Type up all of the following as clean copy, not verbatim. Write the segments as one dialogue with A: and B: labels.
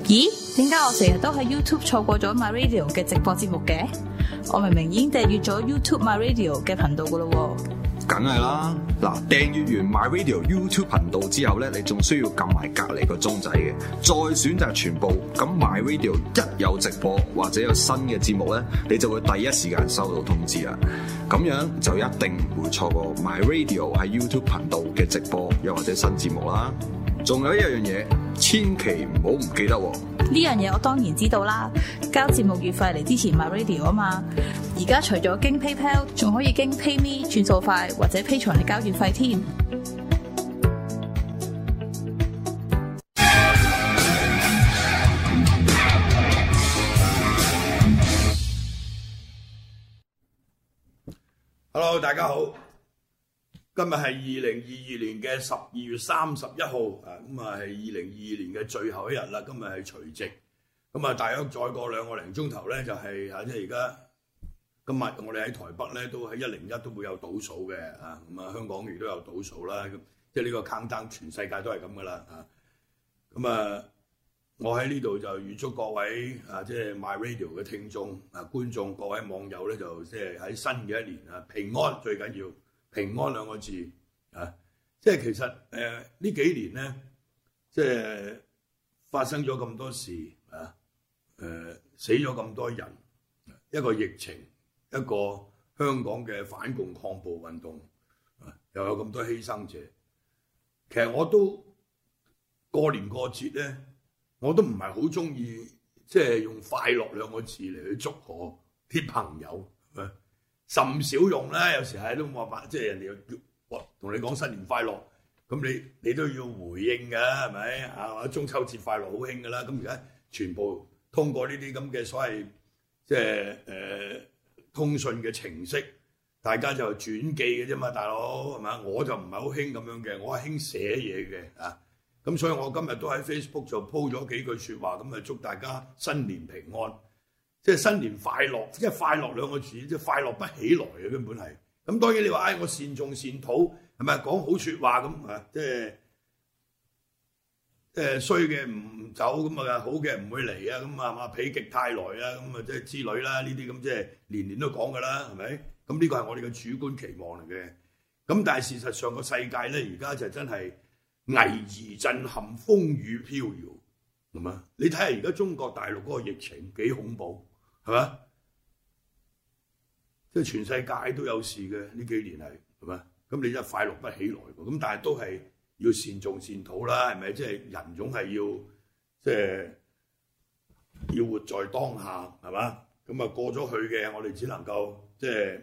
A: 咦？點解我成日都喺 YouTube 錯過咗 My Radio 嘅直播節目嘅？我明明已經訂閱咗 YouTube My Radio 嘅頻道噶咯喎。
B: 梗係啦，嗱，訂閱完 My Radio YouTube 頻道之後咧，你仲需要撳埋隔離個鐘仔嘅，再選擇全部。咁 My Radio 一有直播或者有新嘅節目咧，你就會第一時間收到通知啦。咁樣就一定唔會錯過 My Radio 喺 YouTube 頻道嘅直播又或者新節目啦。仲有一樣嘢，千祈唔好唔記得喎。
A: 呢樣嘢我當然知道啦，交節目月費嚟支持 My Radio 啊嘛。而家除咗經 PayPal， 仲可以經 PayMe 轉數快或者 Patreon 嚟交月費添。
C: Hello， 大家好。今日係2022年嘅12月31號，咁啊係2022年嘅最後一日啦。今日係除夕，咁啊大約再過2個零鐘頭咧，就係即係而家今日我哋喺台北咧都喺101都會有倒數嘅咁啊香港亦都有倒數啦。即係呢個 countdown 全世界都係咁噶啦咁啊我喺呢度就預祝各位即係 My Radio 嘅聽眾觀眾各位網友咧就即係喺新嘅一年平安，最緊要。平安兩個字即係其實呢幾年咧，即係發生咗咁多事死咗咁多人，一個疫情，一個香港嘅反共抗暴運動又有咁多犧牲者。其實我都過年過節咧，我都唔係好中意即係用快樂兩個字嚟去祝賀啲朋友。甚少用啦，有時係都冇辦法，即係人哋要同你講新年快樂，咁你都要回應㗎，係咪或者中秋節快樂好興㗎啦，咁而家全部通過呢啲咁嘅所謂即係通訊嘅程式，大家就轉寄嘅啫嘛，大佬係咪？我就唔係好興咁樣嘅，我係興寫嘢嘅咁所以我今日都喺 Facebook 就 po 咗幾句説話，咁啊祝大家新年平安。即係新年快樂，即係快樂兩個字，即係快樂不起來嘅根本係。咁當然你話我善頌善禱係咪講好説話咁即係衰嘅唔走咁好嘅唔會嚟咁否極泰來咁即係之類啦，呢啲咁即係年年都講㗎啦，係咪？咁呢個係我哋嘅主觀期望嚟嘅。咁但係事實上個世界咧，而家就真係危而震撼，風雨飄搖，係嘛？你睇下而家中國大陸嗰個疫情幾恐怖。係嘛？即係全世界都有事嘅呢幾年係嘛？咁你真係快樂不起來喎。咁但係都係要善頌善禱啦，係咪？即係人總係要即係要活在當下，係嘛？咁過咗去嘅，我哋只能夠即係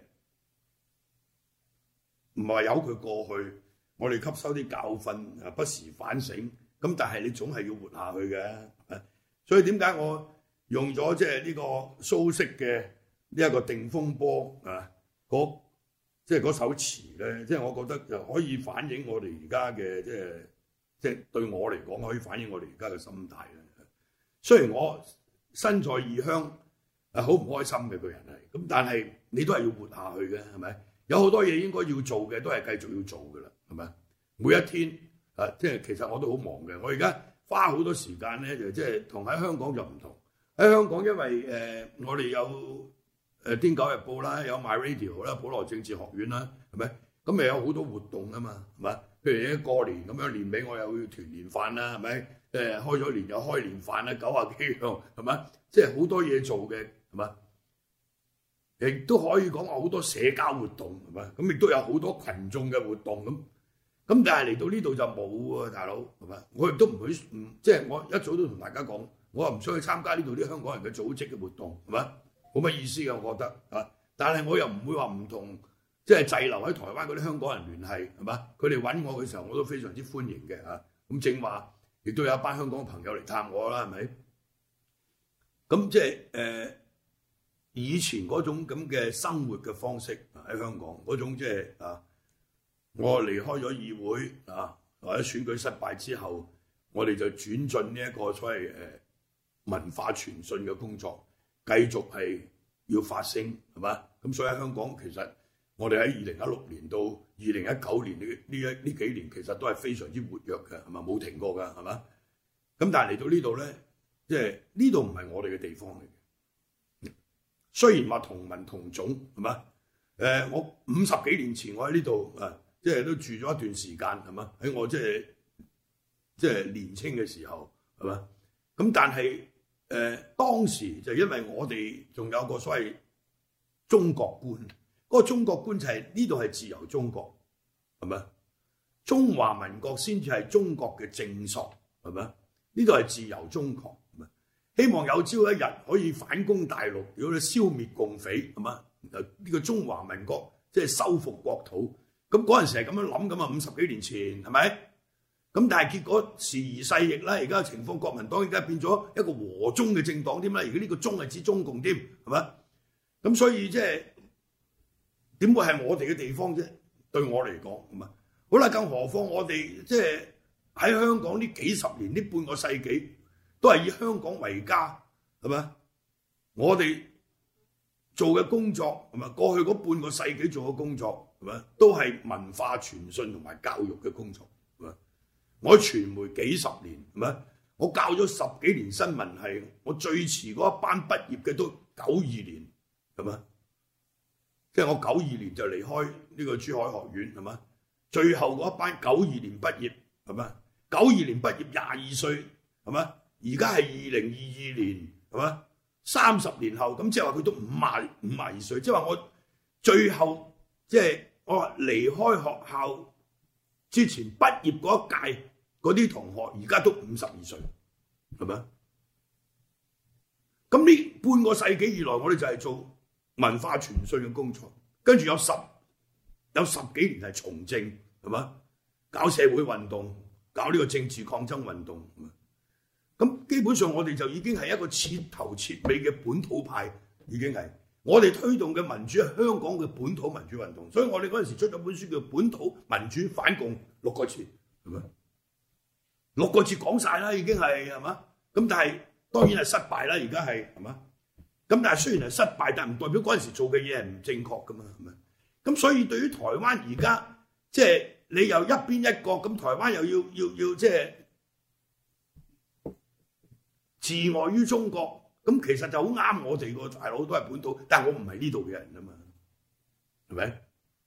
C: 唔係由佢過去，我哋吸收啲教訓，不時反省。咁但係你總係要活下去嘅。所以點解我用咗即係呢個蘇軾嘅呢一個定風波即係嗰首詞咧，即係我覺得就可以反映我哋而家嘅即係對我嚟講可以反映我哋而家嘅心態咧。雖然我身在異鄉好唔開心嘅個人係，咁但係你都係要活下去嘅，係咪？有好多嘢應該要做嘅都係繼續要做㗎啦，係咪？每一天即係其實我都好忙嘅，我而家花好多時間咧就即係同喺香港就唔同。喺香港，因為我哋有《癲狗日報》啦，有 My Radio 啦，普羅政治學院啦，係咪？咁咪有好多活動啊嘛，係嘛？譬如過年咁樣，年尾我又要團年飯啦，係咪？開咗年又開年飯啦，90幾樣，係咪？即係好多嘢做嘅，係嘛？亦都可以講話好多社交活動，係咪？咁亦都有好多群眾嘅活動咁。咁但係嚟到呢度就冇喎，大佬，係咪？我亦都唔會即係我一早都同大家講。我又唔想去參加呢度啲香港人嘅組織嘅活動，係咪？冇乜意思嘅，我覺得但係我又唔會話唔同，即係滯留喺台灣嗰啲香港人聯繫，係嘛？佢哋揾我嘅時候，我都非常之歡迎嘅咁正話，亦都有一班香港朋友嚟探我啦，係咪？咁即係以前嗰種咁嘅生活嘅方式喺香港嗰種即係我離開咗議會或者選舉失敗之後，我哋就轉進呢一個所謂文化傳信嘅工作，繼續係要發聲，係嘛？咁所以喺香港其實我哋喺2016年到2019年呢幾年其實都係非常之活躍嘅，係嘛？冇停過㗎，係嘛？咁但係嚟到呢度咧， 即係呢度唔係我哋嘅地方嚟嘅。雖然話同文同種係嘛？我50幾年前我喺呢度即係都住咗一段時間係嘛？喺我即係年青嘅時候係嘛？咁但係當時就因為我哋仲有個所謂中國觀，嗰個中國觀就係呢度係自由中國係咪？中華民國先至係中國嘅正朔係咪？呢度係自由中國係咪？希望有朝一日可以反攻大陸，如果你消滅共匪係嘛？呢個中華民國即係收復國土，咁嗰陣時係咁樣諗㗎嘛，50幾年前係咪？咁但係結果時移世易啦，而家嘅情況，國民黨而家變咗一個和中嘅政黨添啦，而家呢個中係指中共添，係咪？咁所以即係點會係我哋嘅地方啫？對我嚟講，係嘛？好啦，更何況我哋即係喺香港呢幾十年，呢半個世紀都係以香港為家，係咪？我哋做嘅工作係咪？過去嗰半個世紀做嘅工作係咪？都係文化傳信同埋教育嘅工作，係咪？我傳媒幾十年係咪？我教咗10幾年新聞系，我最遲嗰一班畢業嘅都92年係咪？即係我92年就離開呢個珠海學院係咪？最後嗰一班92年畢業係咪？92年畢業22歲係咪？而家係2022年係咪？30年後咁即係話佢都52歲，即係話我最後即係我話離開學校之前畢業嗰一屆嗰啲同學而家都52歲，係咪？咁呢半個世紀以來，我哋就係做文化傳信嘅工作，跟住有十幾年係從政，係嘛？搞社會運動，搞呢個政治抗爭運動，咁基本上我哋就已經係一個徹頭徹尾嘅本土派，已經係我哋推動嘅民主係香港嘅本土民主運動，所以我哋嗰陣時出咗本書叫《本土民主反共》6個字，係咪？6個字講晒啦，已經係嘛？咁但係當然係失敗啦，而家係嘛？咁但係雖然係失敗，但唔代表嗰陣時做嘅嘢係唔正確噶嘛，係咪？咁所以對於台灣而家即係你又一邊一國，咁台灣又要即係自外於中國，咁其實就好啱我哋個大佬都係本土，但係我唔係呢度嘅人啊嘛，係咪？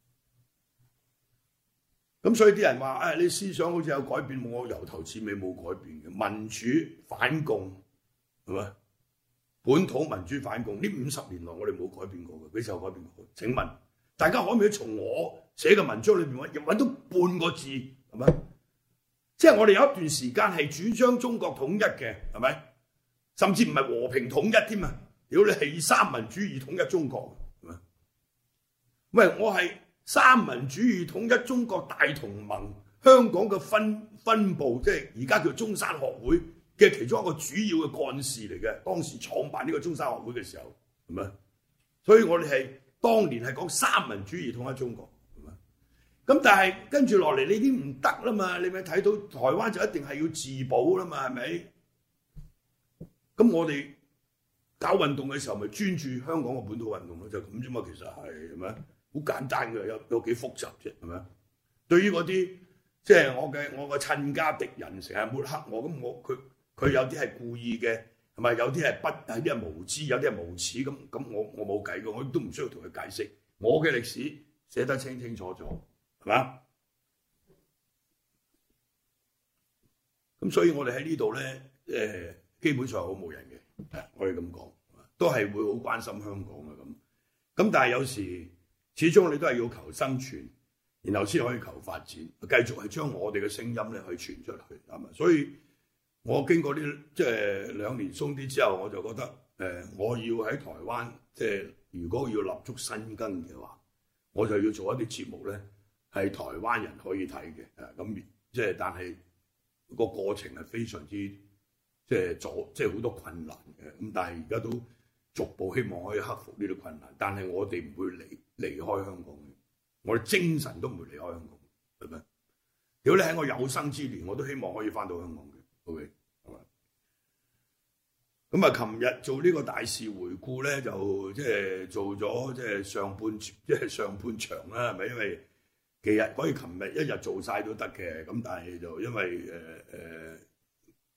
C: 咁所以啲人話你思想好似有改變，我由頭至尾冇改變嘅，民主反共係咪？本土民主反共呢50年來我哋冇改變過嘅，幾時有改變過？請問大家可唔可以從我寫嘅文章裏邊揾到半個字係咪？即係我哋有一段時間係主張中國統一嘅，係咪？甚至唔係和平統一添啊！屌你係以三民主義統一中國，係咪？喂，我係三民主義統一中國大同盟香港嘅分部，即係而家叫中山學會嘅其中一個主要嘅幹事嚟嘅，當時創辦呢個中山學會嘅時候，係咪？所以我哋係當年係講三民主義統一中國，係咪？咁但係跟住落嚟你已經唔得啦嘛，你咪睇到台灣就一定係要自保啦嘛，係咪？咁我哋搞運動嘅時候，咪專注香港嘅本土運動咯，就咁啫嘛。其實係咪？好簡單嘅，有幾複雜啫，係咪？對於嗰啲即係我嘅親家敵人，成日抹黑我，咁佢有啲係故意嘅，係咪？有啲係有啲係無知，有啲係無恥，咁我冇計嘅，我都唔需要同佢解釋。我嘅歷史寫得清清楚楚，係嘛？咁所以我哋喺呢度咧，基本上好冇人嘅，我哋咁講，都係會好關心香港嘅咁。咁但係有時始終你都係要求生存，然後先可以求發展，繼續係將我哋嘅聲音咧去傳出去，係嘛？所以我經過呢即係2年鬆啲之後，我就覺得我要喺台灣，即係如果要立足生根嘅話，我就要做一啲節目咧，係台灣人可以睇嘅，咁即係但係個過程係非常之。即係好多困難嘅，咁但係而家都逐步希望可以克服呢啲困難，但係我哋唔會離開香港嘅，我哋精神都唔會離開香港，係咪？如果你喺我有生之年，我都希望可以翻到香港嘅 ，OK， 係咪？咁啊，琴日做呢個大事回顧咧，就即係做咗即係上半場啦，係咪？因為其實可以琴日一日做晒都得嘅，咁但係就因為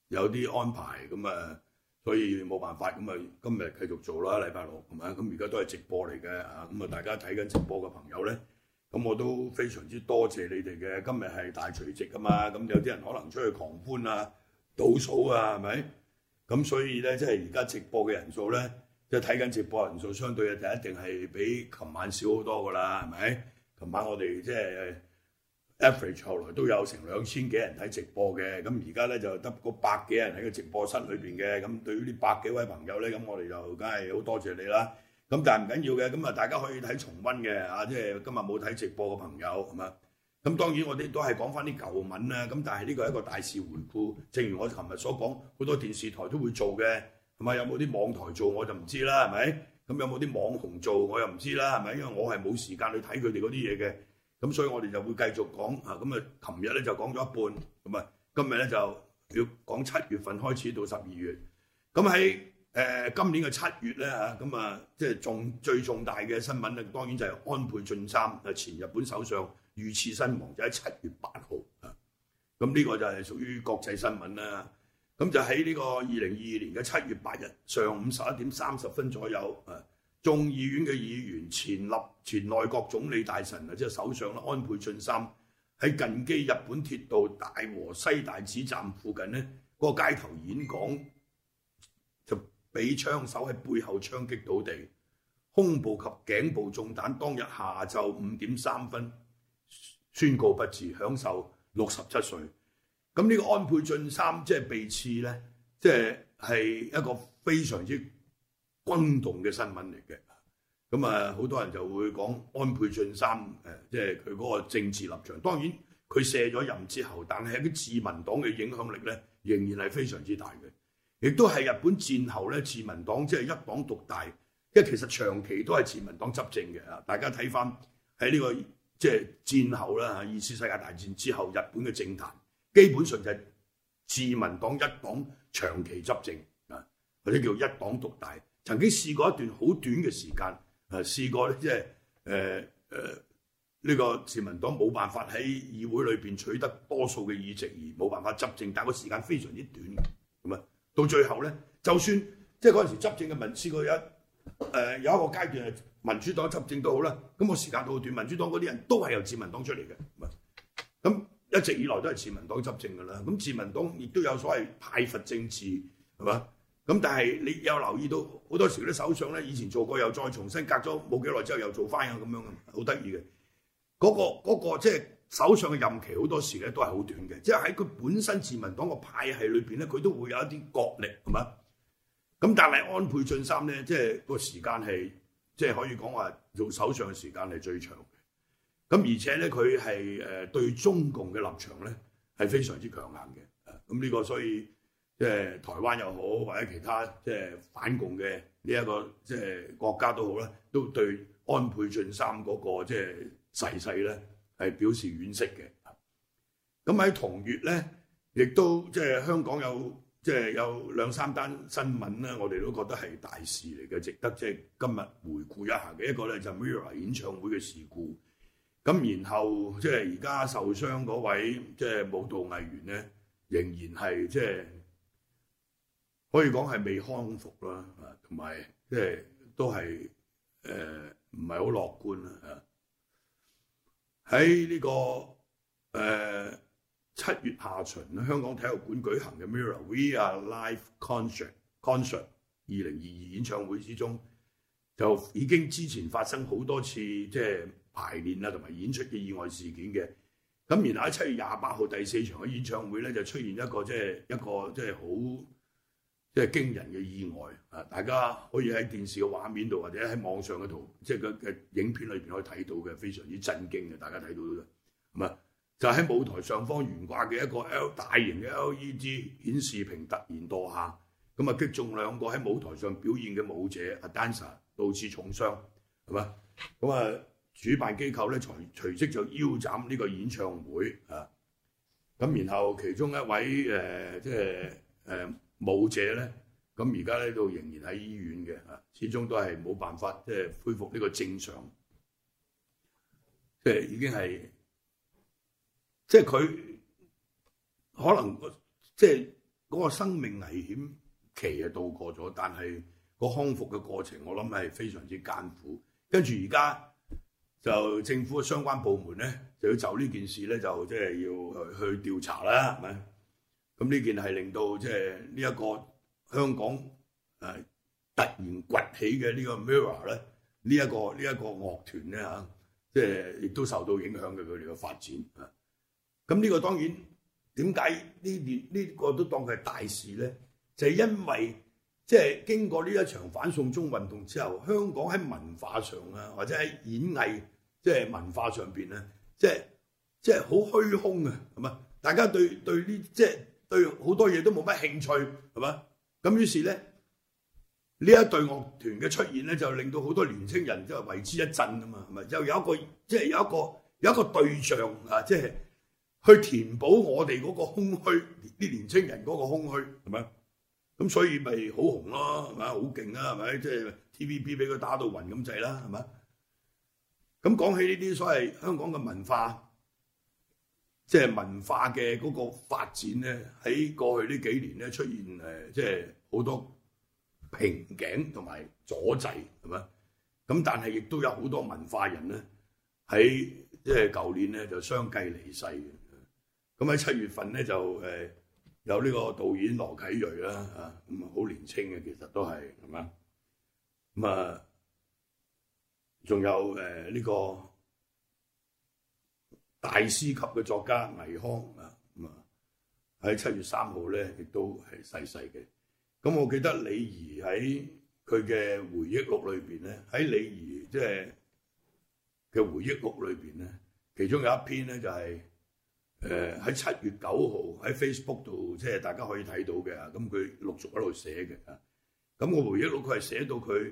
C: 有啲安排咁啊，所以冇辦法咁啊，今日繼續做啦，禮拜六係咪？咁而家都係直播嚟嘅啊，咁啊大家睇緊直播嘅朋友咧，咁我都非常之多謝你哋嘅。今日係大除夕啊嘛，咁有啲人可能出去狂歡啊、倒數啊，係咪？咁所以咧，即係而家直播嘅人數咧，即係睇緊直播人數，相對就一定係比琴晚少好多噶啦，係咪？琴晚我哋即係 average 後來都有成2000幾人睇直播嘅，咁而家咧就得嗰100幾人喺個直播室裏邊嘅。咁對於呢100幾位朋友咧，咁我哋就梗係好多謝你啦。咁但係唔緊要嘅，咁啊大家可以睇重溫嘅啊，即係今日冇睇直播嘅朋友係嘛？咁當然我哋都係講翻啲舊聞啦。咁但係呢個係一個大事回顧，正如我琴日所講，好多電視台都會做嘅，係咪？有冇啲網台做我就唔知啦，係咪？咁有冇啲網紅做我又唔知啦，係咪？因為我係冇時間去睇佢哋嗰啲嘢嘅。咁所以我哋就會繼續講啊。咁啊，琴日咧就講咗一半，咁啊，今日咧就要講7月份開始到12月。咁喺今年嘅7月咧嚇，咁啊即係最重大嘅新聞咧，當然就係安倍晉三前日本首相遇刺身亡，就喺7月8號啊。咁呢個就係屬於國際新聞啦。咁就喺呢個2022年嘅7月8日上午11點30分左右啊。眾議院嘅議員前內閣總理大臣啊，即係首相啦，安倍晉三喺近畿日本鐵道大和西大寺站附近呢嗰個街頭演講，就俾槍手喺背後槍擊倒地，胸部及頸部中彈。當日下晝5點3分宣告不治，享受67歲。咁呢個安倍晉三即係被刺呢，即係一個非常之轟動嘅新聞嚟嘅。咁啊，好多人就會講安倍晉三即係佢嗰個政治立場。當然佢卸咗任之後，但係喺啲自民黨嘅影響力咧，仍然係非常之大嘅。亦都係日本戰後咧，自民黨即係一黨獨大，因為其實長期都係自民黨執政嘅啊。大家睇翻喺呢個即係戰後啦，二次世界大戰之後，日本嘅政壇基本上就係自民黨一黨長期執政啊，或者叫一黨獨大。曾經試過一段好短嘅時間。試過咧，即係呢個自民黨冇辦法喺議會裏邊取得多數嘅議席，而冇辦法執政，但係個時間非常之短嘅。咁啊，到最後咧，就算即係嗰陣時執政嘅試過有一個階段係民主黨執政都好啦，咁個時間都好短，民主黨嗰啲人都係由自民黨出嚟嘅。咁一直以來都係自民黨執政㗎啦。咁自民黨亦都有所謂派閥政治，係嘛？咁但係你有留意到好多時啲首相咧，以前做過又再重新隔咗冇幾耐之後又做翻啊，咁樣好得意嘅。嗰個即係首相嘅任期好多時咧都係好短嘅，即係喺佢本身自民黨個派系裏邊咧，佢都會有一啲角力，係嘛？咁但係安倍晉三咧，即係個時間係即係可以講話做首相嘅時間係最長嘅。咁而且咧佢係對中共嘅立場咧係非常之強硬嘅。咁呢個所以。即係台灣又好，或者其他即係反共嘅呢一個即係國家都好啦，都對安倍晉三嗰個即係逝世咧係表示惋惜嘅。咁喺同月咧，亦都即係香港有2、3單新聞咧，我哋都覺得係大事嚟嘅，值得即係今日回顧一下嘅。一個咧就 Mirror 演唱會嘅事故，咁然後即係而家受傷嗰位即係舞蹈藝員咧，仍然係即係。可以講係未康復啦，同埋即係都係唔係好樂觀啦。喺呢個7月下旬，香港體育館舉行嘅 Mirror We Are Live Concert 2022演唱會之中，就已經之前發生好多次即係排練啊同埋演出嘅意外事件嘅。咁然後喺7月28號第4場嘅演唱會咧，就出現一個即係好。即係驚人嘅意外啊！大家可以喺電視嘅畫面度，或者喺網上嘅圖，即係嘅影片裏邊可以睇到嘅，非常之震驚嘅。大家睇到嘅，咁啊，就喺舞台上方懸掛嘅一個大型嘅 LED 顯示屏突然墮下，咁啊擊中2個喺舞台上表演嘅舞者啊 dancer， 導致重傷，係嘛？咁啊，主辦機構咧隨即就腰斬呢個演唱會啊！咁然後其中一位舞者咧，咁而家咧都仍然喺醫院嘅，始終都係冇辦法即係恢復呢個正常，即係已經係，即係佢可能即係嗰個生命危險期係度過咗，但係個康復嘅過程，我諗係非常之艱苦。跟住而家就政府嘅相關部門咧，就要就呢件事咧，就即係要去調查啦，係咪？咁呢件係令到即係呢一個香港突然崛起嘅呢個 Mirror 咧，呢一個樂團咧嚇，即係亦都受到影響嘅佢哋嘅發展啊。咁呢個當然點解呢個都當佢係大事咧？就係因為即係經過呢一場反送中運動之後，香港喺文化上啊，或者喺演藝即係文化上邊咧，即係好虛空啊，係嘛？大家對呢即係對好多嘢都冇乜興趣，係嘛？咁於是咧，呢一隊樂團嘅出現咧，就令到好多年青人即係為之一振啊嘛，係咪？就有一個即係有一個對象啊，即係去填補我哋嗰個空虛，啲年青人嗰個空虛，係咪？咁所以咪好紅咯，係咪？好勁啦，係咪？即係 TVB 俾佢打到暈咁滯啦，係咪？咁講起呢啲所謂香港嘅文化，即係文化嘅嗰個發展咧，喺過去呢幾年咧出現即係好多瓶頸同埋阻滯，係咪？咁但係亦都有好多文化人咧喺即係舊年咧就相繼離世嘅。咁喺7月份咧就有呢個導演羅啟銳啦，啊咁好年青嘅，其實都係嘛。咁啊，仲有呢個大師級嘅作家倪匡啊，咁啊喺7月3號咧亦都係逝世嘅。咁我記得李怡喺佢嘅回憶錄裏邊咧，喺李怡即係嘅回憶錄裏邊咧，其中有一篇咧就係喺7月9號喺 Facebook 度，即係大家可以睇到嘅。咁佢陸續喺度寫嘅。咁個回憶錄佢係寫到佢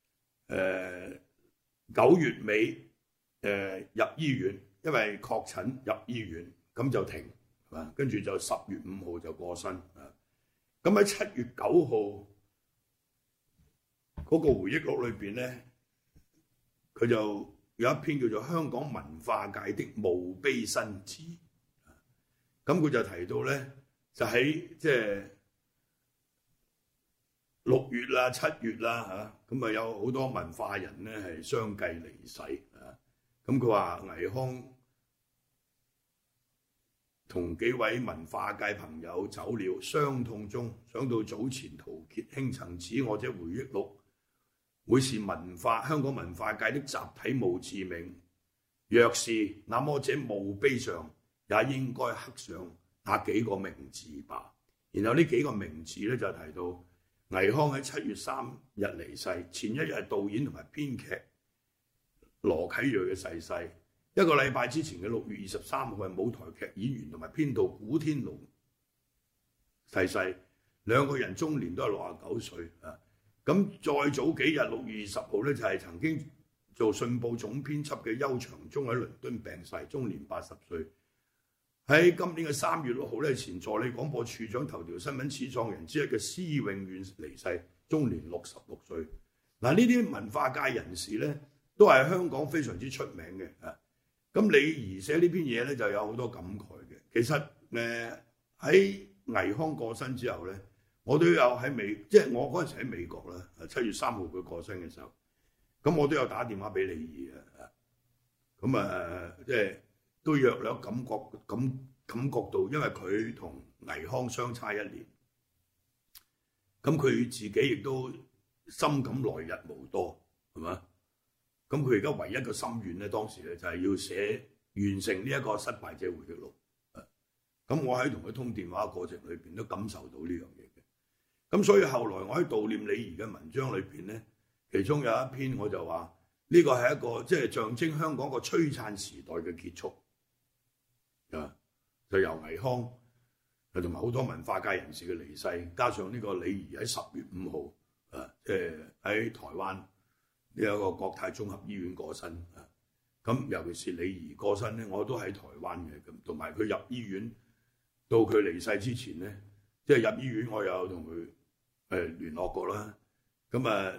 C: 9月尾入醫院，因為確診入醫院，咁就停，係嘛？跟住就10月5號就過身啊。咁喺7月9號嗰個回憶錄裏邊咧，佢就有一篇叫做《香港文化界的墓碑新址》。咁佢就提到咧，就喺即係6月啦、7月啦嚇，咁啊有好多文化人咧係相繼離世啊。咁佢話倪匡同幾位文化界朋友走了，傷痛中想到早前陶傑兄曾指我這回憶錄會是香港文化界的集體墓誌銘，若是那麼這墓碑上也應該刻上那幾個名字吧。然後呢幾個名字咧就提到倪匡喺7月3日離世，前一日係導演同埋編劇羅啟銳嘅逝世。一個禮拜之前嘅6月23號係舞台劇演員同埋編導古天龍逝世，兩個人終年都係69歲啊。咁再早幾日6月20號咧就係曾經做信報總編輯嘅邱長忠喺倫敦病逝，終年80歲。喺今年嘅3月6號咧，前助理廣播處長、頭條新聞始創人之一嘅施永遠離世，終年66歲。嗱，呢啲文化界人士咧都係香港非常之出名嘅啊。咁李怡寫呢篇嘢咧就有好多感慨嘅。其實喺倪匡過身之後咧，我都有喺即係我嗰陣時喺美國啦，7月3號佢過身嘅時候，咁我都有打電話俾李怡嘅。咁即係都約略感覺到，因為佢同倪匡相差1年，咁佢自己亦都深感來日無多，係嘛？咁佢而家唯一嘅心願咧，當時咧就係要完成呢一個失敗者回憶錄。咁我喺同佢通電話嘅過程裏邊都感受到呢樣嘢嘅。咁所以後來我喺悼念李怡嘅文章裏邊咧，其中有一篇我就話呢個係一個即係象徵香港個璀璨時代嘅結束。就由倪匡同埋好多文化界人士嘅離世，加上呢個李怡喺10月5號即係喺台灣呢一個國泰綜合醫院過身啊。咁尤其是李怡過身咧，我都喺台灣嘅，咁同埋佢入醫院到佢離世之前咧，即係入醫院我有同佢聯絡過啦。咁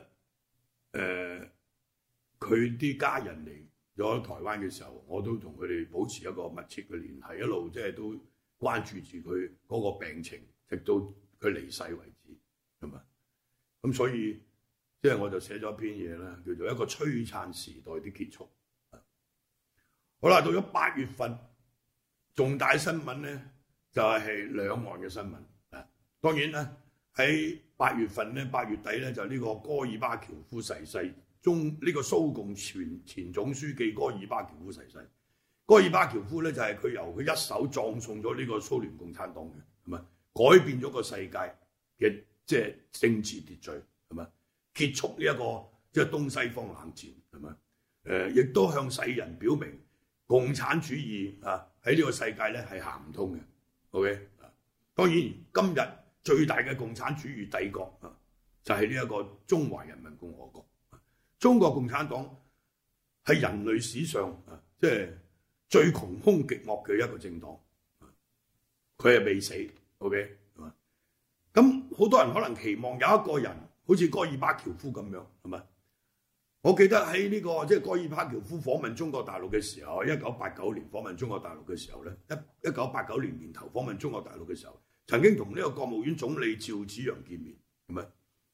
C: 佢啲家人嚟咗台灣嘅時候，我都同佢哋保持一個密切嘅聯繫，一路即係都關注住佢嗰個病情直到佢離世為止，係咪？咁所以即係我就寫咗一篇嘢啦，叫做一個璀璨時代的結束。好啦，到咗8月份，重大新聞咧就係兩岸嘅新聞。當然啦，喺8月份咧，8月底咧就呢個戈爾巴喬夫逝世，呢個蘇共前總書記戈爾巴喬夫逝世。戈爾巴喬夫咧就係佢由佢一手葬送咗呢個蘇聯共產黨嘅，係咪？改變咗個世界嘅即係政治秩序，係咪？結束呢一個即係東西方冷戰，係咪？亦都向世人表明共產主義喺呢個世界咧係行唔通嘅。OK 當然今日最大嘅共產主義帝國就係呢一個中華人民共和國。中國共產黨係人類史上即係最窮兇極惡嘅一個政黨，佢係未死。OK 咁好多人可能期望有一個人好似戈爾巴喬夫咁樣，係咪？我記得喺呢個即係戈爾巴喬夫訪問中國大陸嘅時候，1989年訪問中國大陸嘅時候咧，1989年年頭訪問中國大陸嘅時候，曾經同呢個國務院總理趙紫陽見面，係咪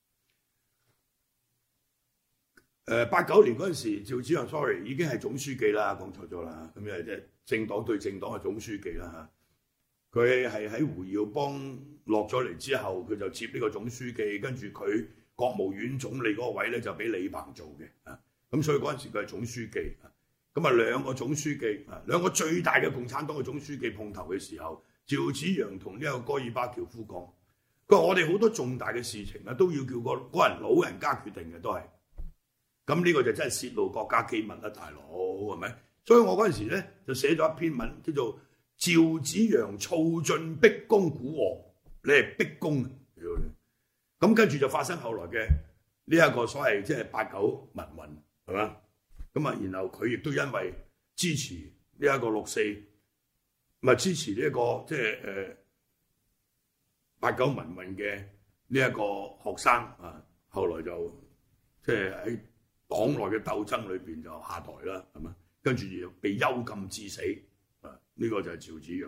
C: ？89年嗰陣時，趙紫陽已經係總書記啦，講錯咗啦，咁即係政黨對政黨嘅總書記啦嚇。佢係喺胡耀邦落咗嚟之後，佢就接呢個總書記，跟住佢國務院總理嗰個位咧就俾李鵬做嘅咁所以嗰陣時佢係總書記咁兩個總書記兩個最大嘅共產黨嘅總書記碰頭嘅時候，趙紫陽同呢個戈爾巴喬夫講，佢話我哋好多重大嘅事情都要叫嗰人老人家決定嘅都係。咁呢個就真係泄露國家機密啦，大佬係咪？所以我嗰陣時咧就寫咗一篇文叫做趙紫陽躁進逼宮古禍，你係逼宮咁跟住就發生後來嘅呢一個所謂即係89民運係嘛？然後佢亦都因為支持呢一個6·4，唔係支持呢一個即係89民運嘅呢一個學生後來就即係喺黨內嘅鬥爭裏邊就下台啦，係嘛？跟住又被幽禁致死，呢個就係趙紫陽。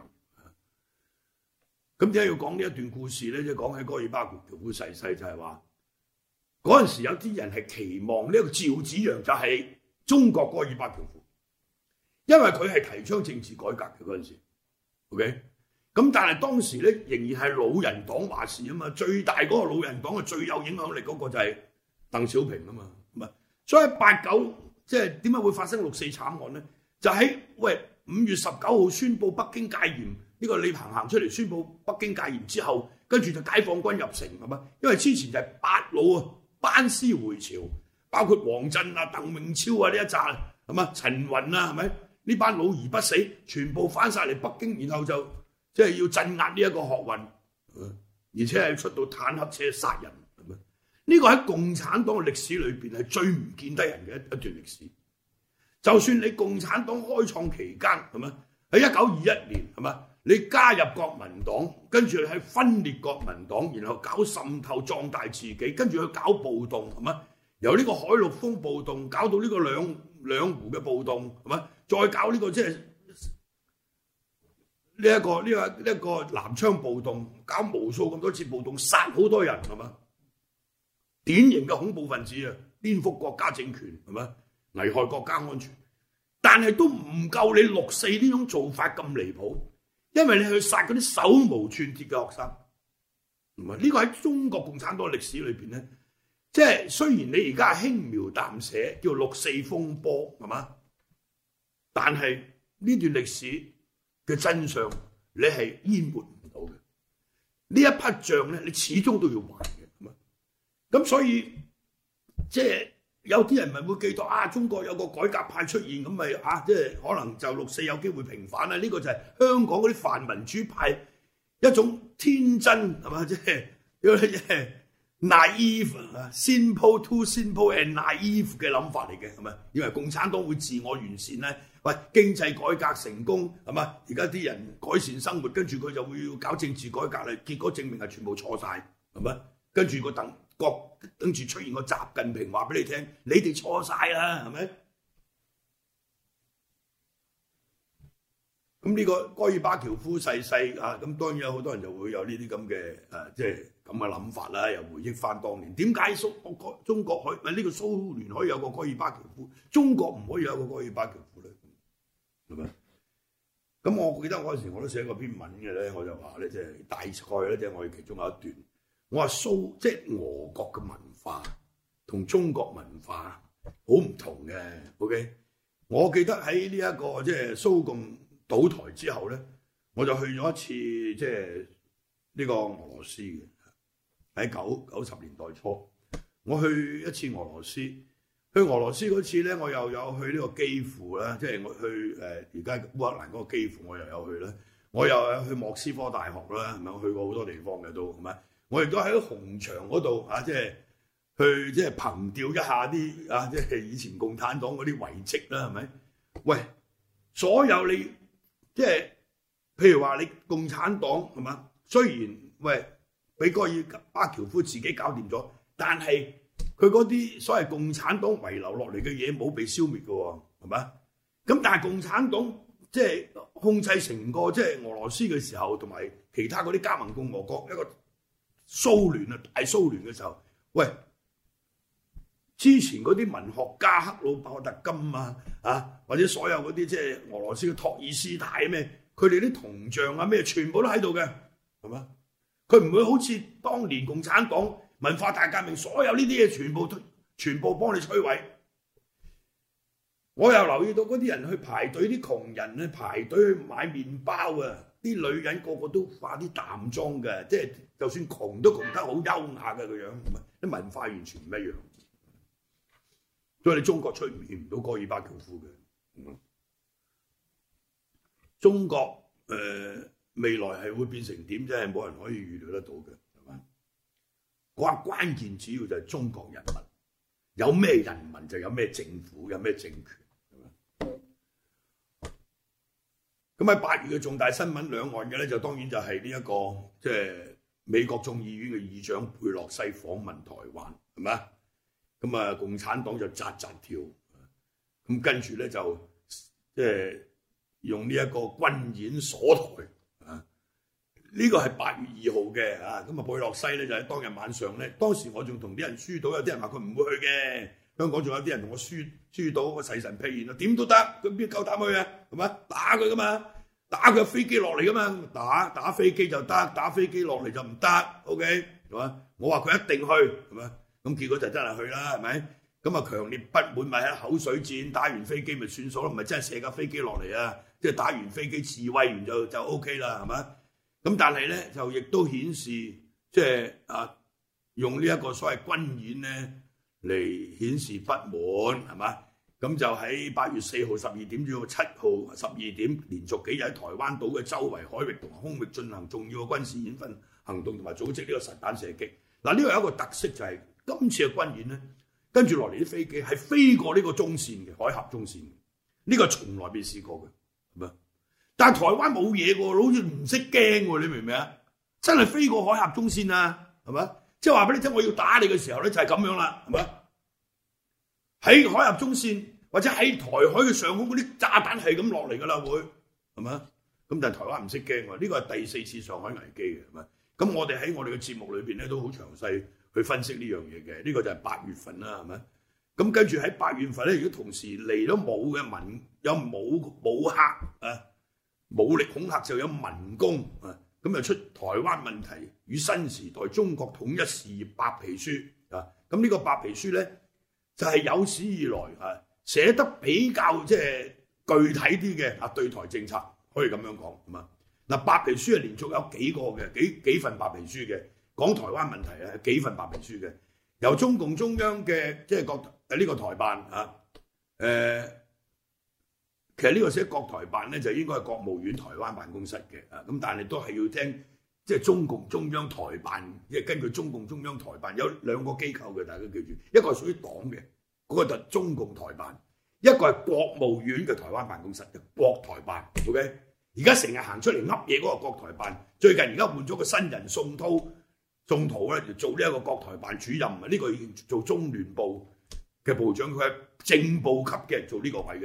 C: 咁點解要講呢一段故事咧？即係講喺戈爾巴喬夫逝世，就係話嗰陣時有啲人係期望呢一個趙紫陽就係中國戈爾巴喬夫，因為佢係提倡政治改革嘅嗰陣時。OK， 咁但係當時咧仍然係老人黨話事啊嘛，最大嗰個老人黨嘅最有影響力嗰個就係鄧小平啊嘛，係咪？所以89即係點解會發生6·4慘案咧？就喺5月19號宣布北京戒嚴，呢個李鵬行出嚟宣布北京戒嚴之後，跟住就解放軍入城係嘛？因為之前就係八老班師回朝，包括王震鄧穎超呢一紮係嘛？陳雲係咪？呢班老而不死，全部翻晒嚟北京，然後就即係要鎮壓呢一個學運，而且係出到坦克車殺人。呢個喺共產黨嘅歷史裏邊係最唔見得人嘅一段歷史。就算你共產黨開創期間係咪？喺1921年係咪？你加入國民黨，跟住係分裂國民黨，然後搞滲透壯大自己，跟住去搞暴動係咪？由呢個海陸豐暴動搞到呢個兩湖嘅暴動係咪？再搞呢個即係呢一個南昌暴動，搞無數咁多次暴動，殺好多人係嘛？典型嘅恐怖分子顛覆國家政權係咪？危害國家安全，但係都唔夠你6·4呢種做法咁離譜，因為你去殺嗰啲手無寸鐵嘅學生，唔係呢個喺中國共產黨歷史裏邊咧，即係雖然你而家係輕描淡寫叫6·4風波係嘛，但係呢段歷史嘅真相你係淹沒唔到嘅，呢一筆帳咧你始終都要還嘅。咁所以即係有啲人咪會記得中國有個改革派出現，咁咪即係可能就6·4有機會平反啦。呢個就係香港嗰啲泛民主派一種天真係嘛，即係 naive、simple too simple and naive 嘅諗法嚟嘅係咪？以為共產黨會自我完善咧？喂，經濟改革成功係嘛？而家啲人改善生活，跟住佢就會要搞政治改革啦，結果證明係全部錯晒係咪？跟住跟住出現個習近平話俾你聽，你哋錯晒啦，係咪？ 咁呢個戈爾巴喬夫逝世啊，咁當然有好多人就會有呢啲咁嘅即係咁嘅諗法啦，又回憶翻當年點解中國可以呢個蘇聯可以有個戈爾巴喬夫，中國唔可以有個戈爾巴喬夫咧？係咪？咁我記得嗰陣時我都寫過篇文嘅咧，我就話咧，即係大概咧，即係我哋其中有一段，我話即係俄國嘅文化同中國文化好唔同嘅。OK， 我記得喺呢一個即係蘇共倒台之後咧，我就去咗一次即係呢個俄羅斯嘅，喺90年代初，我去一次俄羅斯。去俄羅斯嗰次咧，我又有去呢個基輔啦，即係我去而家烏克蘭嗰個基輔，我又有去啦。我又有去莫斯科大學啦，係咪？我去過好多地方嘅都係咪？我亦都喺紅場嗰度即係去即係憑吊一下啲即係以前共產黨嗰啲遺跡啦，係咪？喂，所有你即係譬如話你共產黨係嘛？雖然喂俾戈爾巴喬夫自己搞掂咗，但係佢嗰啲所謂共產黨遺留落嚟嘅嘢冇被消滅嘅喎，係咪？咁但係共產黨即係控制成個即係俄羅斯嘅時候，同埋其他嗰啲加盟共和國一個蘇聯大蘇聯嘅時候，喂，之前嗰啲文學家克魯伯特金或者所有嗰啲即係俄羅斯嘅托爾斯泰咩，佢哋啲銅像啊咩，全部都喺度嘅，係咪？佢唔會好似當年共產黨文化大革命，所有呢啲嘢全部幫你摧毀。我又留意到嗰啲人去排隊，啲窮人去排隊去買麵包啊，啲女人個個都化啲淡妝嘅，即係就算窮都窮得好優雅嘅個樣，啲文化完全唔一樣。所以你中國出現唔到戈爾巴喬夫嘅，中國未來係會變成點啫？係冇人可以預料得到嘅。關鍵主要就係中國人民，有咩人民就有咩政府，有咩政權。咁喺8月嘅重大新聞兩岸嘅咧，就當然就係呢一個即係美國眾議院嘅議長佩洛西訪問台灣，係咪？咁啊，共產黨就扎跳，咁跟住咧就即係用呢一個軍演鎖台。呢個係8月2號嘅咁啊，佩洛西咧就喺當日晚上咧，當時我仲同啲人輸到，有啲人話佢唔會去嘅，香港仲有啲人同我輸到，我誓神劈願啊，點都得，佢邊夠膽去啊？係咪？打佢噶嘛，打佢飛機落嚟噶嘛，打飛機就得，打飛機落嚟就唔得 ，OK 係嘛？我話佢一定去係咪？咁結果就真係去啦，係咪？咁啊強烈不滿咪喺口水戰，打完飛機咪算數咯，唔係真係射架飛機落嚟啊！即係打完飛機自慰完就 OK 啦，係咪？咁但係咧就亦都顯示即係用呢一個所謂軍演咧嚟顯示不滿係嘛？咁就喺8月4號12點至到7號12點，連續幾日喺台灣島嘅周圍海域同埋空域進行重要嘅軍事演訓行動同埋組織呢個實彈射擊。嗱，呢個有一個特色就係今次嘅軍演咧，跟住落嚟啲飛機係飛過呢個中線嘅海峽中線，呢個從來未試過嘅，係咪？但係台灣冇嘢喎，好似唔識驚喎，你明唔明啊？真係飛過海峽中線啊，係咪？即係話俾你聽，我要打你嘅時候咧，就係咁樣啦，係咪？喺海峽中線或者喺台海嘅上空嗰啲炸彈係咁落嚟㗎啦，會係咪？咁但係台灣唔識驚喎，呢個係第4次上海危機嘅，係咪？咁我哋喺我哋嘅節目裏邊咧都好詳細去分析呢樣嘢嘅，呢個就係8月份啦，係咪？咁跟住喺8月份咧，如果同時嚟咗武嘅有武嚇武力恐嚇就有民工咁就出台灣問題與新時代中國統一事業白皮書咁呢個白皮書咧就係有史以來寫得比較即係具體啲嘅對台政策，可以咁樣講係嘛？嗱，白皮書係連續有幾個嘅幾份白皮書嘅，講台灣問題幾份白皮書嘅，由中共中央嘅即係呢個台辦其實呢個寫國台辦咧就應該係國務院台灣辦公室嘅咁但係都係要聽即係中共中央台辦，即係根據中共中央台辦有兩個機構嘅，大家記住，一個係屬於黨嘅，嗰個就係中共台辦，一個係國務院嘅台灣辦公室嘅國台辦。OK， 而家成日行出嚟噏嘢嗰個國台辦，最近而家換咗個新人宋濤咧，就做呢一個國台辦主任啊，呢個要做中聯部嘅部長，佢係正部級嘅做呢個位嘅。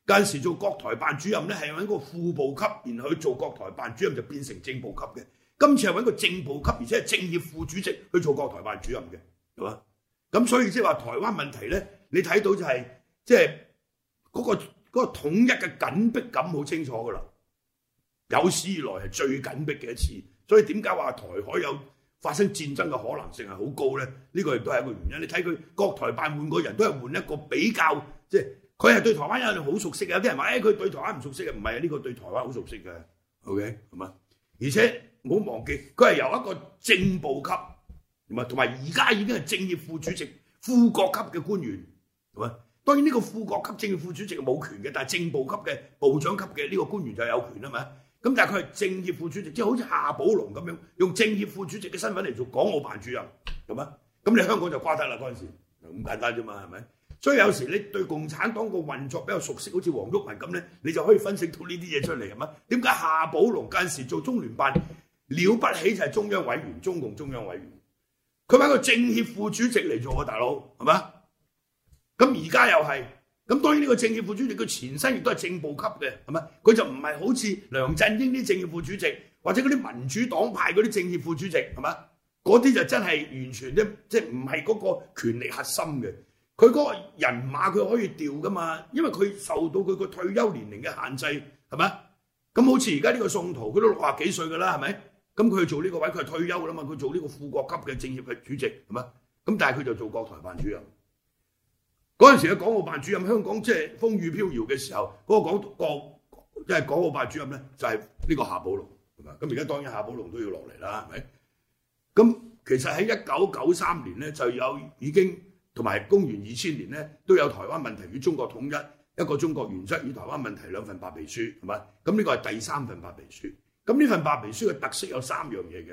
C: 陣時做國台辦主任咧係揾個副部級，然後去做國台辦主任就變成正部級嘅。今次係揾個正部級，而且係政協副主席去做國台辦主任嘅，係嘛？咁所以即係話台灣問題咧，你睇到就係即係嗰個統一嘅緊迫感好清楚㗎啦。有史以來係最緊迫嘅一次，所以點解話台海有發生戰爭嘅可能性係好高咧？呢個亦都係一個原因。你睇佢國台辦換個人都係換一個比較，即係佢係對台灣有好熟悉嘅。有啲人話佢對台灣唔熟悉嘅，唔係啊，呢個對台灣好熟悉嘅。OK 係嘛？而且唔好忘記，佢係由一個正部級，同埋而家已經係政協副主席、副國級嘅官員，係嘛？當然呢個副國級政協副主席冇權嘅，但係正部級嘅部長級嘅呢個官員就有權啊嘛。咁但係佢係政協副主席，即係好似夏寶龍咁樣，用政協副主席嘅身份嚟做港澳辦主任，係嘛？咁你香港就瓜得啦嗰陣時，咁簡單啫嘛，係咪？所以有時你對共產黨個運作比較熟悉，好似黃毓民咁咧，你就可以分析到呢啲嘢出嚟，係嘛？點解夏寶龍嗰陣時做中聯辦了不起就係中央委員，中共中央委員，佢揾個政協副主席嚟做啊，大佬係嘛？咁而家又係。咁當然呢個政協副主席佢前身亦都係正部級嘅，係咪？佢就唔係好似梁振英啲政協副主席，或者嗰啲民主黨派嗰啲政協副主席，係咪？嗰啲就真係完全即係唔係嗰個權力核心嘅。佢嗰個人馬佢可以調噶嘛，因為佢受到佢個退休年齡嘅限制，係咪？咁好似而家呢個宋濤，佢都60幾歲㗎啦，係咪？咁佢做呢個位佢係退休㗎啦嘛，佢做呢個副國級嘅政協嘅主席，係咪？咁但係佢就做國台辦主任。嗰陣時嘅港澳辦主任，香港即係風雨飄搖嘅時候，嗰個即係港澳辦主任咧，就係呢個夏寶龍，係嘛？咁而家當然夏寶龍都要落嚟啦，係咪？咁其實喺1993年咧，就有已經同埋公元2000年咧，都有台灣問題與中國統一，一個中國原則與台灣問題2份白皮書，係嘛？咁呢個係第3份白皮書。咁呢份白皮書嘅特色有3樣嘢嘅。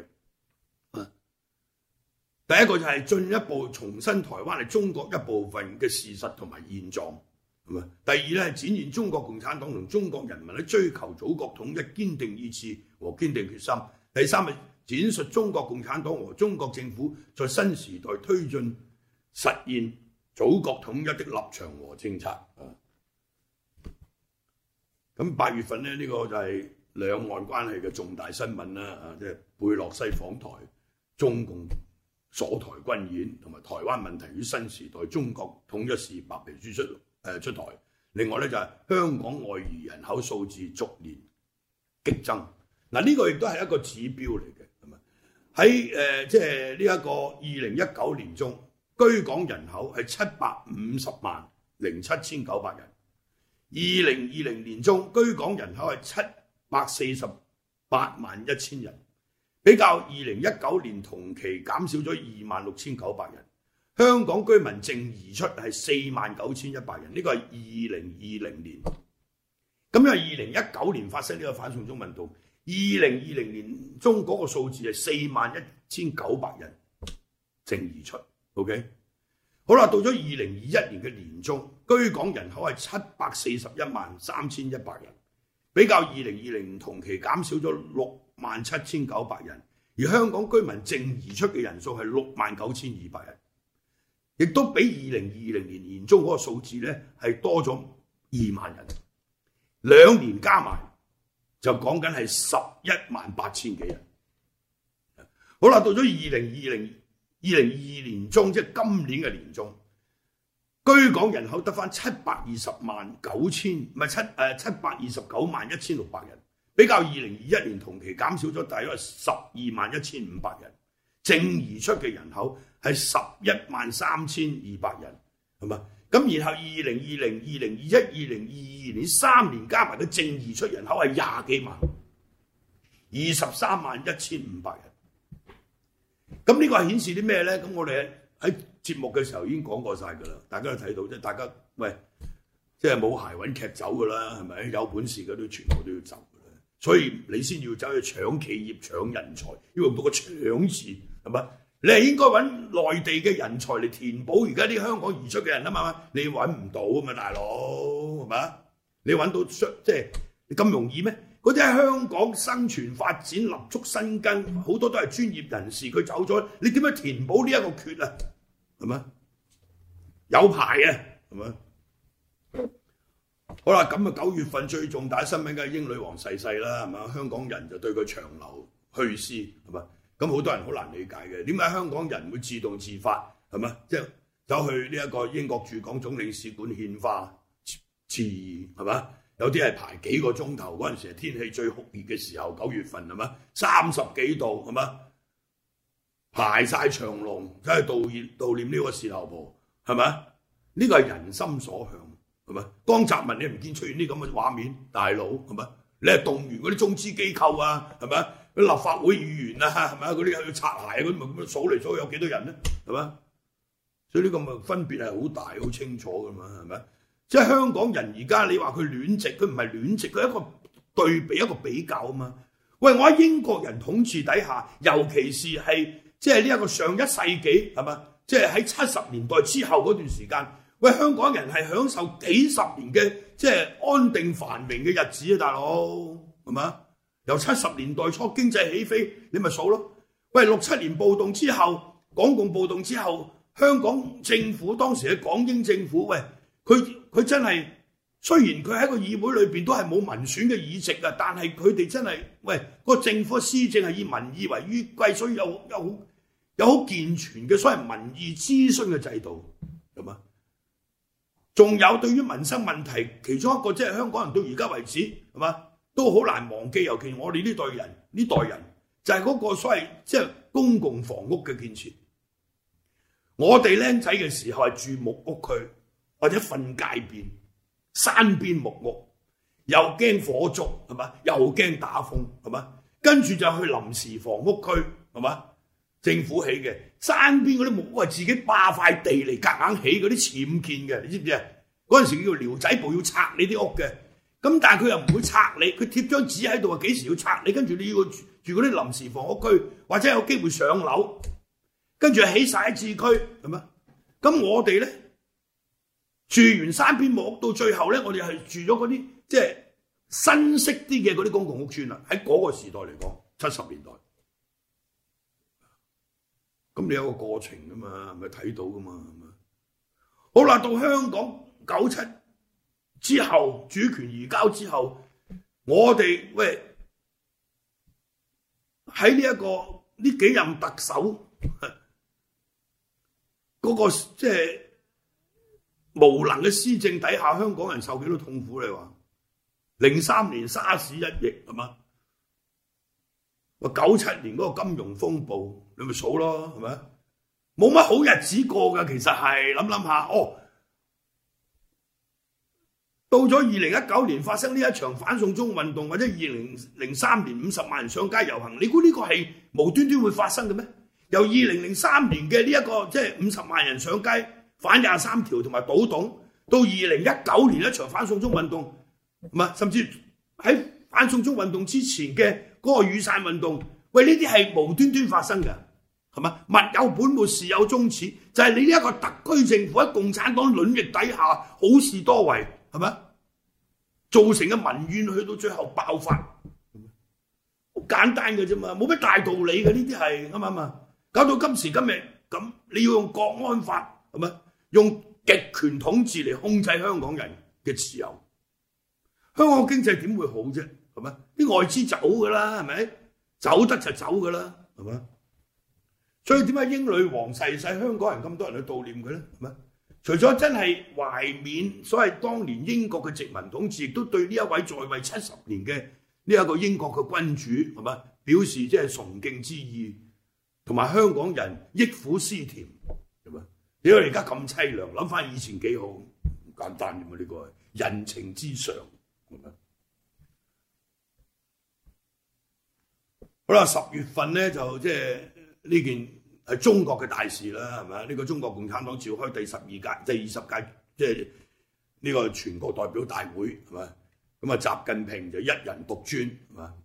C: 第一個就係進一步重申台灣係中國一部分嘅事實同埋現狀，係咪？第二咧係展現中國共產黨同中國人民喺追求祖國統一堅定意志和堅定決心。第三係展述中國共產黨和中國政府在新時代推進實現祖國統一的立場和政策。咁8月份咧，呢個就係兩岸關係嘅重大新聞啦，即係貝洛西訪台、中共鎖台軍演同埋台灣問題與新時代中國統一事白皮書出台。另外咧就係香港外移人口數字逐年激增。嗱，呢個亦都係一個指標嚟嘅，係咪？喺即係呢一個2019年中，居港人口係750萬07900人。2020年中，居港人口係748萬1000人。比較2019年同期減少咗26900人，香港居民淨移出係49100人，呢個係2020年。咁因為2019年發生呢個反送中運動，2020年中嗰個數字係41900人淨移出。OK， 好啦，到咗2021年嘅年中，居港人口係741萬3100人，比較2020年同期減少咗67900人，而香港居民淨移出嘅人數係69200人，亦都比2020年年中嗰個數字咧係多咗2萬人，2年加埋就講緊係118000幾人。好啦，到咗2022年中，即係今年嘅年中，居港人口得返729萬1600人。比較2021年同期減少咗大約12萬1500人，淨移出嘅人口係11萬3200人，係嘛？咁然後2020、2021、2022年3年加埋嘅淨移出人口係20幾萬，23萬1500人。咁呢個係顯示啲咩咧？咁我哋喺節目嘅時候已經講過晒㗎啦，大家都睇到，即係大家即係冇鞋揾劇走㗎啦，係咪？有本事嘅都全部都要走。所以你先要走去搶企業、搶人才，要用到個搶字，係嘛？你係應該揾內地嘅人才嚟填補而家啲香港移出嘅人啊嘛，你揾唔到啊嘛，大佬係嘛？你揾到即係你咁容易咩？嗰啲喺香港生存發展、立足生根，好多都係專業人士，佢走咗，你點樣填補呢一個缺啊？係嘛？有排啊，係嘛？ 好啦，咁啊9月份最重大新聞梗係英女王逝世啦，係嘛？香港人就對佢長流去世，係嘛？咁好多人好難理解嘅，點解香港人會自動自發係嘛？即係走去呢一個英國駐港總領事館獻花致意係嘛？有啲係排幾個鐘頭，嗰陣時係天氣最酷熱嘅時候，9月份係嘛？30幾度係嘛？排晒長龍，走去悼念呢個事頭婆係咪？呢個係人心所向係咪？江澤民你唔見出現啲咁嘅畫面，大佬係咪？你係動員嗰啲中資機構啊係咪？嗰立法會議員啊係咪？嗰啲去擦鞋嗰啲咪數嚟數去有幾多人咧係咪？所以呢個咪分別係好大好清楚噶嘛係咪？即係香港人而家你話佢戀殖，佢唔係戀殖，佢係一個對比一個比較啊嘛。喂，我喺英國人統治底下，尤其是係即係呢一個上一世紀係嘛？即係喺70年代之後嗰段時間，喂，香港人係享受幾十年嘅即係安定繁榮嘅日子啊，大佬係嘛？由70年代初經濟起飛，你咪數咯。喂，6、7年暴動之後，港共暴動之後，香港政府當時嘅港英政府，喂，佢真係雖然佢喺個議會裏邊都係冇民選嘅議席啊，但係佢哋真係喂個政府施政係以民意為依歸，所以有好健全嘅所謂民意諮詢嘅制度，係嘛？仲有對於民生問題，其中一個即係香港人到而家為止，係嘛？都好難忘記，尤其我哋呢代人就係嗰個所謂即係公共房屋嘅建設。我哋僆仔嘅時候係住木屋區，或者瞓街邊、山邊木屋，又驚火燭係嘛，又驚打風係嘛，跟住就去臨時房屋區係嘛，政府起嘅山邊嗰啲木屋係自己霸塊地嚟夾硬起嗰啲僭建嘅，你知唔知啊？嗰陣時叫寮仔部要拆你啲屋嘅。咁但係佢又唔會拆你，佢貼張紙喺度話幾時要拆你，跟住你要住嗰啲臨時房屋區，或者有機會上樓，跟住起晒喺市區，係咪？咁我哋咧住完山邊木屋，到最後咧，我哋係住咗嗰啲即係新式啲嘅嗰啲公共屋邨啦。喺嗰個時代嚟講，70年代，咁你有個過程噶嘛，咪睇到噶嘛，係咪？好啦，到香港97之後主權移交之後，我哋喂喺呢幾任特首嗰個即係無能嘅施政底下，香港人受幾多痛苦？你話03年沙士一役係嘛？97年嗰個金融風暴，你咪數咯係咪？冇乜好日子過㗎，其實係諗下哦。到咗2019年發生呢一場反送中運動，或者2003年50萬人上街遊行，你估呢個係無端端會發生嘅咩？由2003年嘅呢一個即係50萬人上街反23條同埋倒董，到2019年一場反送中運動，唔係甚至喺反送中運動之前嘅嗰個雨傘運動，喂，呢啲係無端端發生嘅，係嘛？物有本末，事有終始，就係你呢一個特區政府喺共產黨卵翼底下好事多為，係咪？造成嘅民怨去到最後爆發，好簡單嘅啫嘛，冇咩大道理嘅，呢啲係啱唔啱啊？搞到今時今日咁，你要用國安法係咪？用極權統治嚟控制香港人嘅自由，香港經濟點會好啫？係咪？啲外資走㗎啦，係咪？走得就走㗎啦，係咪？所以點解英女王逝世，香港人咁多人去悼念佢咧？係咪？除咗真係懷緬所謂當年英國嘅殖民統治，亦都對呢一位在位70年嘅呢一個英國嘅君主係咪表示即係崇敬之意，同埋香港人憶苦思甜係咪？點解而家咁凄涼？諗翻以前幾好，唔簡單㗎嘛，呢個係人情之常係咪？好啦，10月份咧就即係呢件係中國嘅大事啦，係咪？呢個中國共產黨召開第20屆即係呢個全國代表大會係咪？咁啊，習近平就一人獨尊係嘛？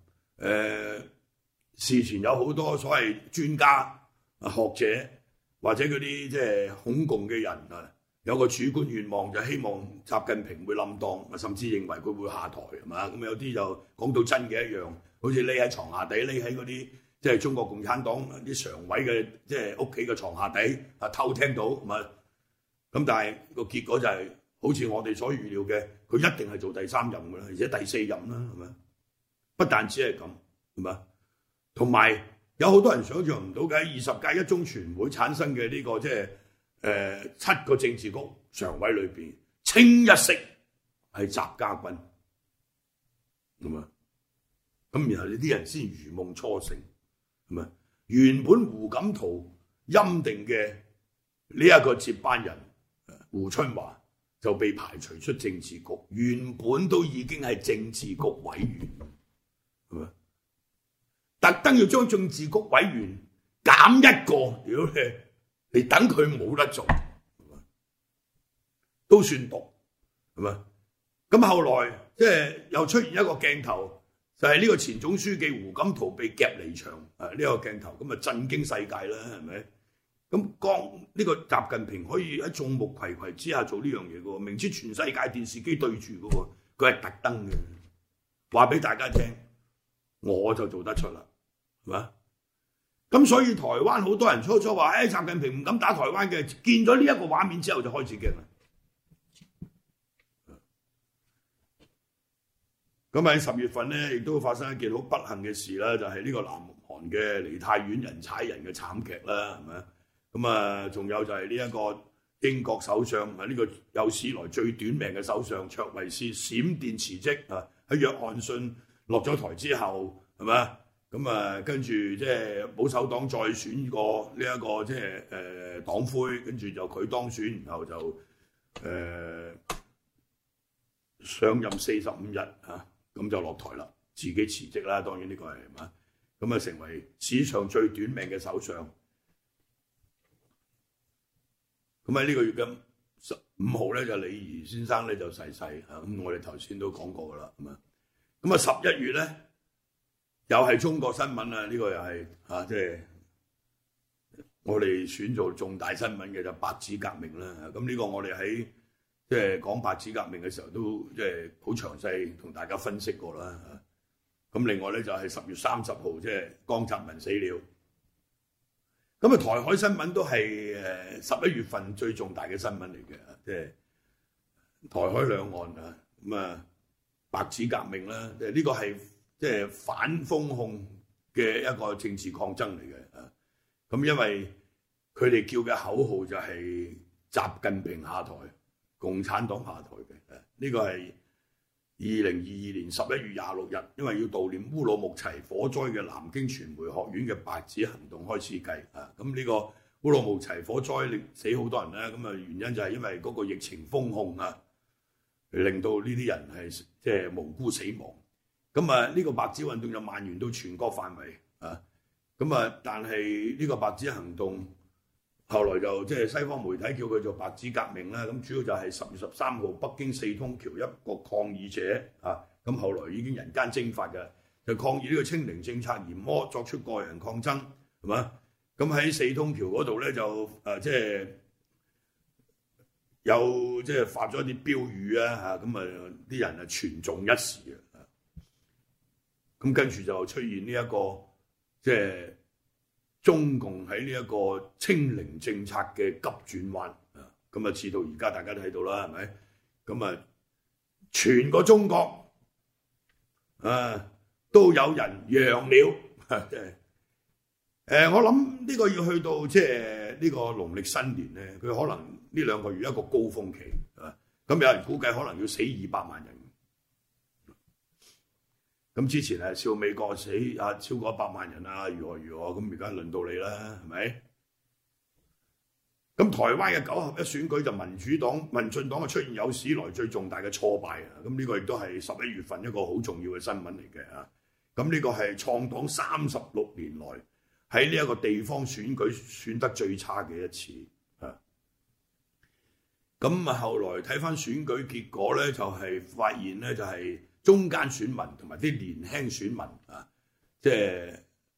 C: 事前有好多所謂專家、學者或者嗰啲即係恐共嘅人啊，有個主觀願望就希望習近平會冧檔，甚至認為佢會下台係嘛？咁有啲就講到真嘅一樣，好似匿喺床下底，匿喺嗰啲即係中國共產黨啲常委嘅即係屋企嘅床下底啊，偷聽到係嘛？咁但係個結果就係好似我哋所預料嘅，佢一定係做第3任㗎啦，而且第4任啦，係咪？不但只係咁，係咪？同埋有好多人想象唔到嘅20屆一中全會產生嘅呢個即係7個政治局常委裏邊，清一色係習家軍，係咪？咁然後呢啲人先如夢初醒，係咪？原本胡錦濤欽定嘅呢一個接班人胡春華就被排除出政治局，原本都已經係政治局委員，係咪？特登要將政治局委員減一個，屌你等佢冇得做，都算毒，係咪？咁後來即係又出現一個鏡頭，就係呢個前總書記胡錦濤被夾離場呢個鏡頭，咁啊震驚世界啦，係咪？咁講呢個習近平可以喺眾目睽睽之下做呢樣嘢嘅喎，明知全世界電視機對住嘅喎，佢係特登嘅，話俾大家聽，我就做得出啦。係嘛？咁所以台灣好多人初話，習近平唔敢打台灣嘅，見咗呢一個畫面之後就開始驚啦。咁喺10月份咧，亦都發生一件好不幸嘅事啦，就係呢個南韓嘅梨泰院人踩人嘅慘劇啦，係咪？咁啊，仲有就係呢一個英國首相呢個有史來最短命嘅首相卓慧思閃電辭職啊！喺約翰遜落咗台之後，係咪？咁啊，跟住即係保守黨再選過呢一個即係黨魁，跟住就佢當選，然後就上任45日嚇，咁就落台啦，自己辭職啦。當然呢個係嘛，咁啊成為史上最短命嘅首相。咁喺呢個月嘅15號咧，就李儀先生咧就逝世嚇，咁我哋頭先都講過噶啦，係嘛？咁啊11月咧。又係中國新聞啊！呢個又係即係我哋選做重大新聞嘅就白紙革命啦。咁呢個我哋喺即係講白紙革命嘅時候都即係好詳細同大家分析過啦。咁另外咧就係10月30號，即係江澤民死了。咁啊，台海新聞都係11月份最重大嘅新聞嚟嘅，即係台海兩岸啊，咁啊白紙革命啦，呢個係。即係反封控嘅一個政治抗爭嚟嘅，咁因為佢哋叫嘅口號就係習近平下台，共產黨下台嘅，呢個係2022年11月26日，因為要悼念烏魯木齊火災嘅南京傳媒學院嘅白紙行動開始計，咁呢個烏魯木齊火災死好多人啦，咁啊原因就係因為嗰個疫情封控啊，令到呢啲人係即係無辜死亡。咁啊，呢個白紙運動就蔓延到全國範圍啊！咁啊，但係呢個白紙行動後來就即係西方媒體叫佢做白紙革命啦。咁主要就係10月13號北京4通橋一個抗議者啊，咁後來已經人間蒸發嘅，就抗議呢個清零政策嚴苛，作出個人抗爭，係嘛？咁喺4通橋嗰度咧就即係有即係發咗啲標語啊嚇，咁啊啲人啊傳頌一時啊！咁跟住就出現呢一個即係中共喺呢一個清零政策嘅急轉彎啊！咁啊，至到而家大家都睇到啦，係咪？咁啊，全個中國都有人陽了，即係我諗呢個要去到即係呢個農曆新年咧，佢可能呢2個月一個高峰期啊！咁有人估計可能要死200萬人。咁之前係笑美國死超過100萬人啊，如何，咁而家輪到你啦，係咪？咁台灣嘅9合1選舉就民進黨出現有史來最重大嘅挫敗啊！咁呢個亦都係11月份一個好重要嘅新聞嚟嘅啊！咁呢個係創黨36年來喺呢一個地方選舉選得最差嘅一次啊！咁啊，後來睇翻選舉結果咧，就係發現咧就係。中間選民同埋啲年輕選民啊，即係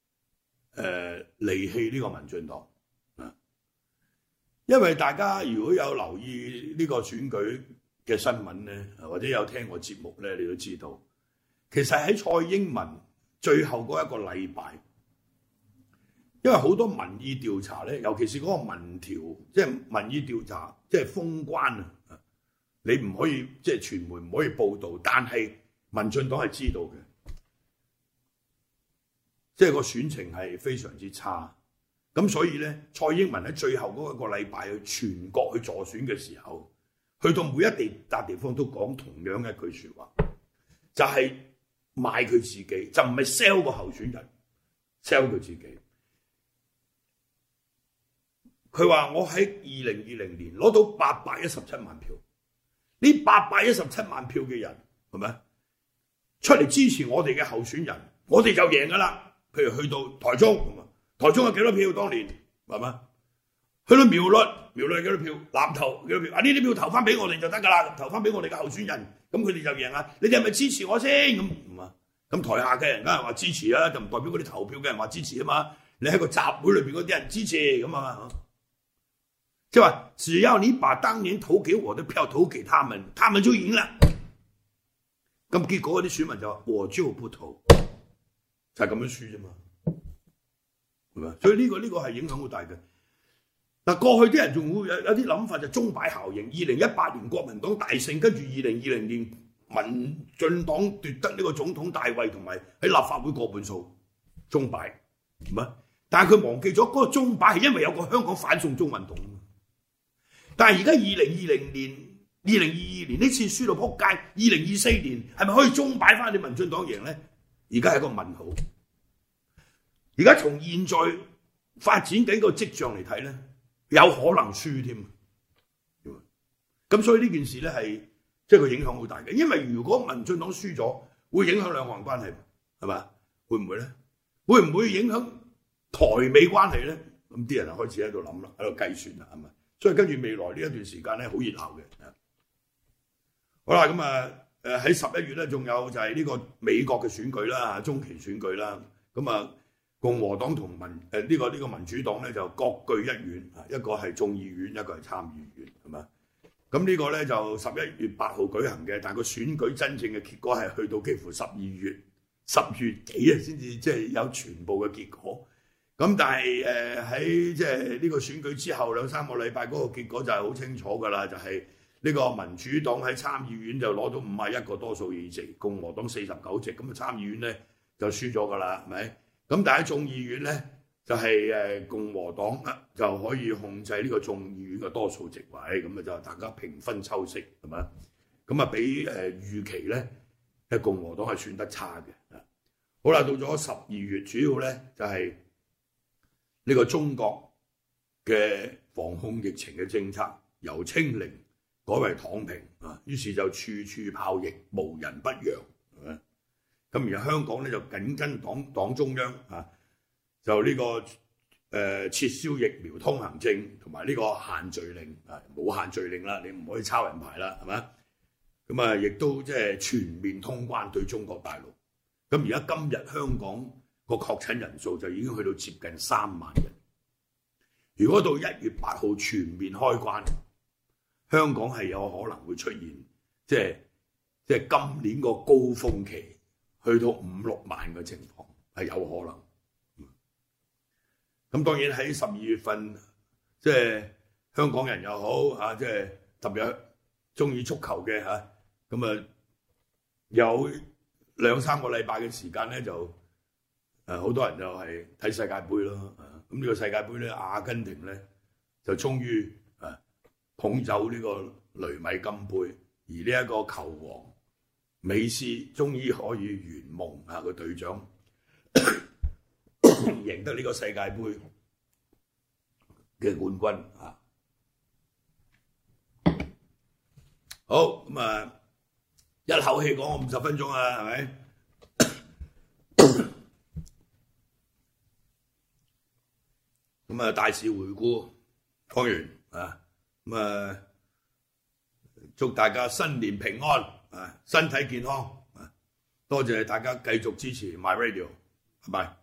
C: 離棄呢個民進黨啊，因為大家如果有留意呢個選舉嘅新聞咧，或者有聽我節目咧，你都知道，其實喺蔡英文最後嗰一個禮拜，因為好多民意調查咧，尤其是嗰個民調，即係民意調查，即係封關啊， 你唔可以即係傳媒唔可以報導，但係民進黨係知道嘅，即係個選情係非常之差。咁所以咧，蔡英文喺最後嗰一個禮拜去全國去助選嘅時候，去到每一笪地方都講同樣一句説話，就係賣佢自己，就唔係 sell 個候選人 ，sell 佢自己。佢話：我喺2020年攞到817萬票，呢817萬票嘅人係咪出嚟支持我哋嘅候選人，我哋就贏㗎啦。譬如去到台中有幾多票當年係咪？去到苗栗係幾多票？南投幾多票？啊，呢啲票投翻俾我哋就得㗎啦，投翻俾我哋嘅候選人，咁佢哋就贏啦。你哋係咪支持我先？咁台下嘅人梗係話支持啦，就唔代表嗰啲投票嘅人話支持啊嘛。你喺個集會裏邊嗰啲人支持咁啊嘛。即係話，只要你把當年投給我的票投給他們，他們就贏啦。咁結果嗰啲選民就話：我就不投，就係咁樣輸啫嘛。係咪？所以呢個係影響好大嘅。嗱，過去啲人仲會有啲諗法就鐘擺效應。2018年國民黨大勝，跟住2020年民進黨奪得呢個總統大位，同埋喺立法會過半數，鐘擺係咪？但係佢忘記咗嗰個鐘擺係因為有個香港反送中運動。但係而家2020年、2022年呢次輸到撲街，2024年係咪可以鐘擺翻你民進黨贏咧？而家係一個問號。而家從現在發展緊個跡象嚟睇咧，有可能輸添。咁所以呢件事咧係即係個影響好大嘅，因為如果民進黨輸咗，會影響兩岸關係，係嘛？會唔會咧？會唔會影響台美關係咧？咁啲人就開始喺度諗啦，喺度計算啦，係咪？所以跟住未來呢一段時間咧，好熱鬧嘅。好啦，咁喺11月咧，仲有就係呢個美國嘅選舉啦，中期選舉啦。咁共和黨同呢個民主黨咧就各據一院，一個係眾議院，一個係參議院，係嘛？咁呢個咧就11月8號舉行嘅，但係個選舉真正嘅結果係去到幾乎10月幾啊先至即係有全部嘅結果。咁但係喺即係呢個選舉之後2-3個禮拜，嗰個結果就係好清楚㗎啦，就係呢個民主黨喺參議院就攞到51個多數議席，共和黨49席，咁參議院咧就輸咗㗎啦，係咪？咁但係喺眾議院咧就係共和黨就可以控制呢個眾議院嘅多數席位，咁就大家平分秋色，係咪？咁比預期咧共和黨係算得差嘅。好啦，到咗12月，主要咧就係呢個中國嘅防控疫情嘅政策由清零改為躺平於是就處處炮疫，無人不陽，係咪？咁而家香港咧就緊跟黨中央就呢個撤銷疫苗通行證同埋呢個限聚令冇限聚令啦，你唔可以抄人牌啦，係咪？咁亦都即係全面通關對中國大陸。咁而家今日香港個確診人數就已經去到接近3萬人。如果到1月8號全面開關，香港係有可能會出現即係今年個高峰期，去到5-6萬嘅情況係有可能。咁當然喺12月份，即係香港人又好即係特別中意足球嘅咁有2-3個禮拜嘅時間咧，就好多人就係睇世界盃咯。咁呢個世界盃咧，阿根廷咧就終於捧走呢個雷米金杯，而呢一個球王美斯終於可以圓夢個隊長贏得呢個世界盃嘅冠軍好，咁一口氣講我50分鐘啊，係咪？咁大事回顧講完咁祝大家新年平安身體健康多謝大家繼續支持 My Radio， 拜拜。